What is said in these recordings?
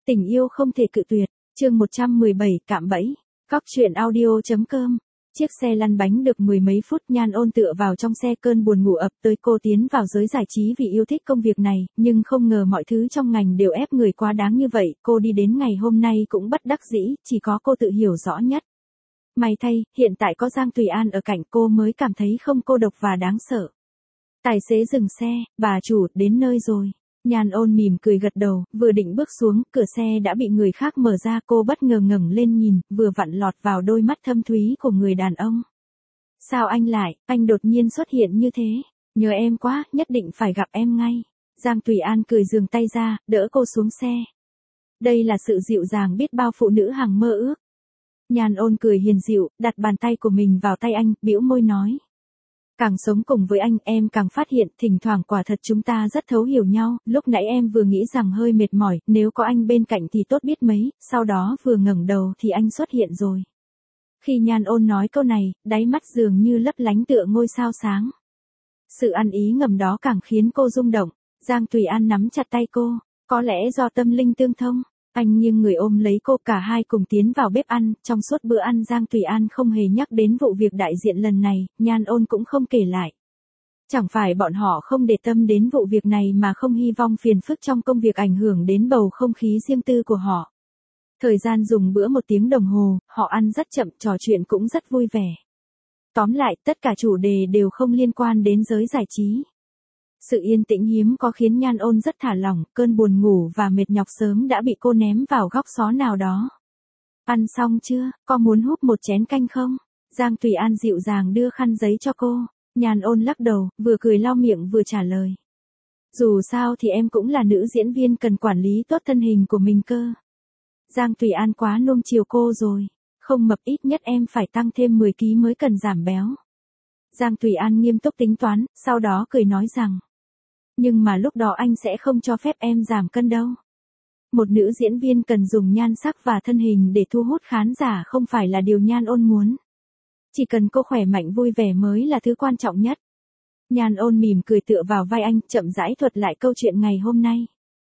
Tình yêu không thể cự tuyệt, chương 117 cạm bẫy, Cóc truyện audio.com. Chiếc xe lăn bánh được mười mấy phút, Nhan Ôn tựa vào trong xe, cơn buồn ngủ ập tới. Cô tiến vào giới giải trí vì yêu thích công việc này, nhưng không ngờ mọi thứ trong ngành đều ép người quá đáng như vậy. Cô đi đến ngày hôm nay cũng bất đắc dĩ, chỉ có cô tự hiểu rõ nhất. May thay, hiện tại có Giang Tùy An ở cạnh cô mới cảm thấy không cô độc và đáng sợ. Tài xế dừng xe, bà chủ, đến nơi rồi. Nhan Ôn mỉm cười gật đầu, vừa định bước xuống, cửa xe đã bị người khác mở ra. Cô bất ngờ ngẩng lên nhìn, vừa vặn lọt vào đôi mắt thâm thúy của người đàn ông. Sao anh đột nhiên xuất hiện như thế? Nhớ em quá, nhất định phải gặp em ngay. Giang Tùy An cười giương tay ra, đỡ cô xuống xe. Đây là sự dịu dàng biết bao phụ nữ hằng mơ ước. Nhan Ôn cười hiền dịu, đặt bàn tay của mình vào tay anh, bĩu môi nói. Càng sống cùng với anh, em càng phát hiện, thỉnh thoảng quả thật chúng ta rất thấu hiểu nhau. Lúc nãy em vừa nghĩ rằng hơi mệt mỏi, nếu có anh bên cạnh thì tốt biết mấy, sau đó vừa ngẩng đầu thì anh xuất hiện rồi. Khi Nhan Ôn nói câu này, đáy mắt dường như lấp lánh tựa ngôi sao sáng. Sự ăn ý ngầm đó càng khiến cô rung động. Giang Tùy An nắm chặt tay cô, có lẽ do tâm linh tương thông. Anh nghiêng người ôm lấy cô, cả hai cùng tiến vào bếp ăn. Trong suốt bữa ăn, Giang Tùy An không hề nhắc đến vụ việc đại diện lần này, Nhan Ôn cũng không kể lại. Chẳng phải bọn họ không để tâm đến vụ việc này mà không hy vọng phiền phức trong công việc ảnh hưởng đến bầu không khí riêng tư của họ. Thời gian dùng bữa 1 tiếng đồng hồ, họ ăn rất chậm, trò chuyện cũng rất vui vẻ. Tóm lại, tất cả chủ đề đều không liên quan đến giới giải trí. Sự yên tĩnh hiếm có khiến Nhan Ôn rất thả lỏng, cơn buồn ngủ và mệt nhọc sớm đã bị cô ném vào góc xó nào đó. Ăn xong chưa, có muốn húp một chén canh không? Giang Tùy An dịu dàng đưa khăn giấy cho cô. Nhan Ôn lắc đầu, vừa cười lau miệng vừa trả lời. Dù sao thì em cũng là nữ diễn viên, cần quản lý tốt thân hình của mình cơ. Giang Tùy An quá nuông chiều cô rồi. Không mập, ít nhất em phải tăng thêm 10 kg mới cần giảm béo. Giang Tùy An nghiêm túc tính toán, sau đó cười nói rằng. Nhưng mà lúc đó anh sẽ không cho phép em giảm cân đâu. Một nữ diễn viên cần dùng nhan sắc và thân hình để thu hút khán giả không phải là điều Nhan Ôn muốn. Chỉ cần cô khỏe mạnh vui vẻ mới là thứ quan trọng nhất. Nhan Ôn mỉm cười tựa vào vai anh, chậm rãi thuật lại câu chuyện ngày hôm nay.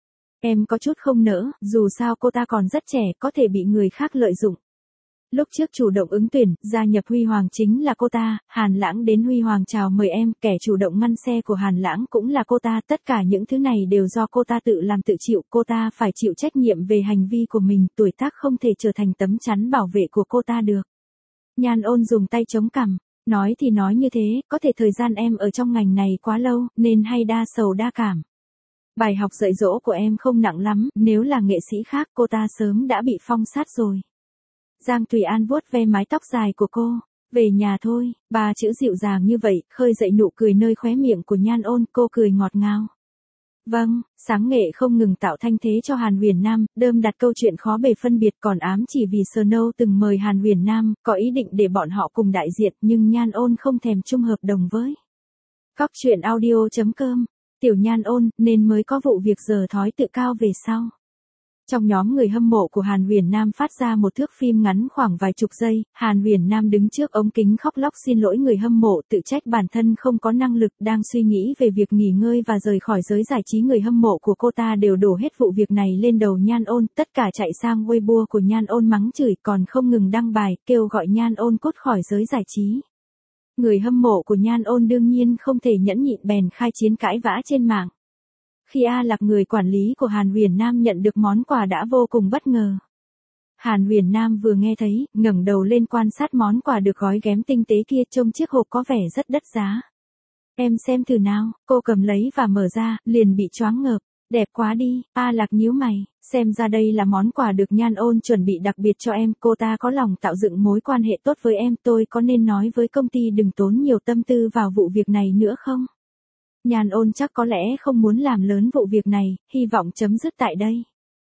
Em có chút không nỡ, dù sao cô ta còn rất trẻ, có thể bị người khác lợi dụng. Lúc trước chủ động ứng tuyển, gia nhập Huy Hoàng chính là cô ta. Hàn Lãng đến Huy Hoàng chào mời em, kẻ chủ động ngăn xe của Hàn Lãng cũng là cô ta. Tất cả những thứ này đều do cô ta tự làm tự chịu. Cô ta phải chịu trách nhiệm về hành vi của mình, tuổi tác không thể trở thành tấm chắn bảo vệ của cô ta được. Nhan Ôn dùng tay chống cằm, nói thì nói như thế, có thể thời gian em ở trong ngành này quá lâu, nên hay đa sầu đa cảm. Bài học dạy dỗ của em không nặng lắm, nếu là nghệ sĩ khác cô ta sớm đã bị phong sát rồi. Giang Tùy An vuốt ve mái tóc dài của cô. Về nhà thôi, 3 chữ dịu dàng như vậy, khơi dậy nụ cười nơi khóe miệng của Nhan Ôn, cô cười ngọt ngào. Vâng, sáng nghệ không ngừng tạo thanh thế cho Hàn Huyền Nam, đơm đặt câu chuyện khó bề phân biệt, còn ám chỉ vì Snow từng mời Hàn Huyền Nam, có ý định để bọn họ cùng đại diện, nhưng Nhan Ôn không thèm chung hợp đồng với. Cóc truyện audio.com, tiểu Nhan Ôn, nên mới có vụ việc giờ thói tự cao về sau. Trong nhóm người hâm mộ của Hàn Huyền Nam phát ra một thước phim ngắn khoảng vài chục giây, Hàn Huyền Nam đứng trước ống kính khóc lóc xin lỗi người hâm mộ, tự trách bản thân không có năng lực, đang suy nghĩ về việc nghỉ ngơi và rời khỏi giới giải trí. Người hâm mộ của cô ta đều đổ hết vụ việc này lên đầu Nhan Ôn, tất cả chạy sang Weibo của Nhan Ôn mắng chửi, còn không ngừng đăng bài, kêu gọi Nhan Ôn cút khỏi giới giải trí. Người hâm mộ của Nhan Ôn đương nhiên không thể nhẫn nhịn, bèn khai chiến cãi vã trên mạng. Khi A Lạc, người quản lý của Hàn Huyền Nam, nhận được món quà đã vô cùng bất ngờ. Hàn Huyền Nam vừa nghe thấy, ngẩng đầu lên quan sát món quà được gói ghém tinh tế kia, trông chiếc hộp có vẻ rất đắt giá. Em xem thử nào, cô cầm lấy và mở ra, liền bị choáng ngợp. Đẹp quá đi, A Lạc nhíu mày, xem ra đây là món quà được Nhan Ôn chuẩn bị đặc biệt cho em, cô ta có lòng tạo dựng mối quan hệ tốt với em, tôi có nên nói với công ty đừng tốn nhiều tâm tư vào vụ việc này nữa không? Nhan Ôn chắc có lẽ không muốn làm lớn vụ việc này, hy vọng chấm dứt tại đây.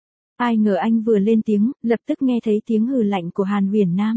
Ai ngờ anh vừa lên tiếng, lập tức nghe thấy tiếng hừ lạnh của Hàn Huyền Nam.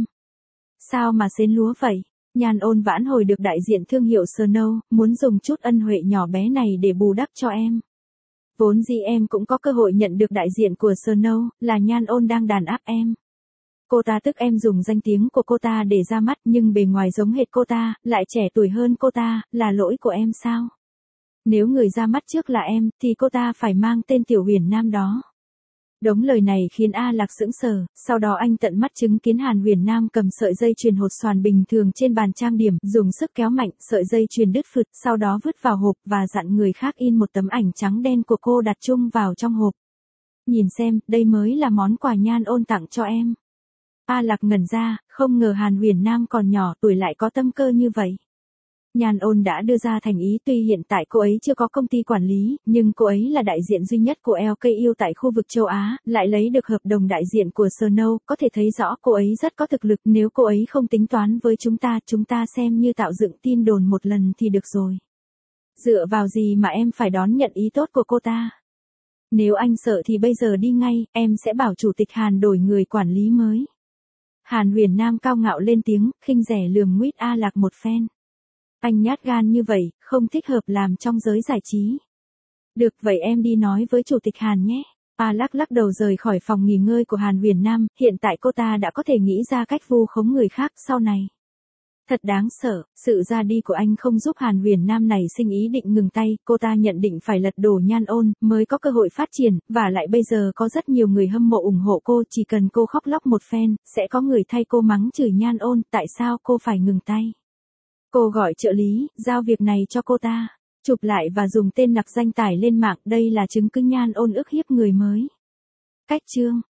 Sao mà xến lúa vậy? Nhan Ôn vãn hồi được đại diện thương hiệu Snow, muốn dùng chút ân huệ nhỏ bé này để bù đắp cho em. Vốn dĩ em cũng có cơ hội nhận được đại diện của Snow, là Nhan Ôn đang đàn áp em. Cô ta tức em dùng danh tiếng của cô ta để ra mắt, nhưng bề ngoài giống hệt cô ta, lại trẻ tuổi hơn cô ta, là lỗi của em sao? Nếu người ra mắt trước là em, thì cô ta phải mang tên Tiểu Huyền Nam đó. Đống lời này khiến A Lạc sững sờ, sau đó anh tận mắt chứng kiến Hàn Huyền Nam cầm sợi dây chuyền hột xoàn bình thường trên bàn trang điểm, dùng sức kéo mạnh, sợi dây chuyền đứt phụt, sau đó vứt vào hộp và dặn người khác in một tấm ảnh trắng đen của cô đặt chung vào trong hộp. Nhìn xem, đây mới là món quà Nhan Ôn tặng cho em. A Lạc ngẩn ra, không ngờ Hàn Huyền Nam còn nhỏ tuổi lại có tâm cơ như vậy. Nhan Ôn đã đưa ra thành ý, tuy hiện tại cô ấy chưa có công ty quản lý, nhưng cô ấy là đại diện duy nhất của LKU tại khu vực châu Á, lại lấy được hợp đồng đại diện của Snow, có thể thấy rõ cô ấy rất có thực lực, nếu cô ấy không tính toán với chúng ta xem như tạo dựng tin đồn một lần thì được rồi. Dựa vào gì mà em phải đón nhận ý tốt của cô ta? Nếu anh sợ thì bây giờ đi ngay, em sẽ bảo chủ tịch Hàn đổi người quản lý mới. Hàn Huyền Nam cao ngạo lên tiếng, khinh rẻ lườm nguýt A Lạc một phen. Anh nhát gan như vậy, không thích hợp làm trong giới giải trí. Được vậy em đi nói với chủ tịch Hàn nhé. A Lạc lắc đầu rời khỏi phòng nghỉ ngơi của Hàn Huyền Nam, hiện tại cô ta đã có thể nghĩ ra cách vu khống người khác sau này. Thật đáng sợ, sự ra đi của anh không giúp Hàn Huyền Nam này sinh ý định ngừng tay, cô ta nhận định phải lật đổ Nhan Ôn, mới có cơ hội phát triển, và lại bây giờ có rất nhiều người hâm mộ ủng hộ cô, chỉ cần cô khóc lóc một phen, sẽ có người thay cô mắng chửi Nhan Ôn, tại sao cô phải ngừng tay. Cô gọi trợ lý, giao việc này cho cô ta, chụp lại và dùng tên nặc danh tải lên mạng, đây là chứng cứ Nhan Ôn ức hiếp người mới. Cách chương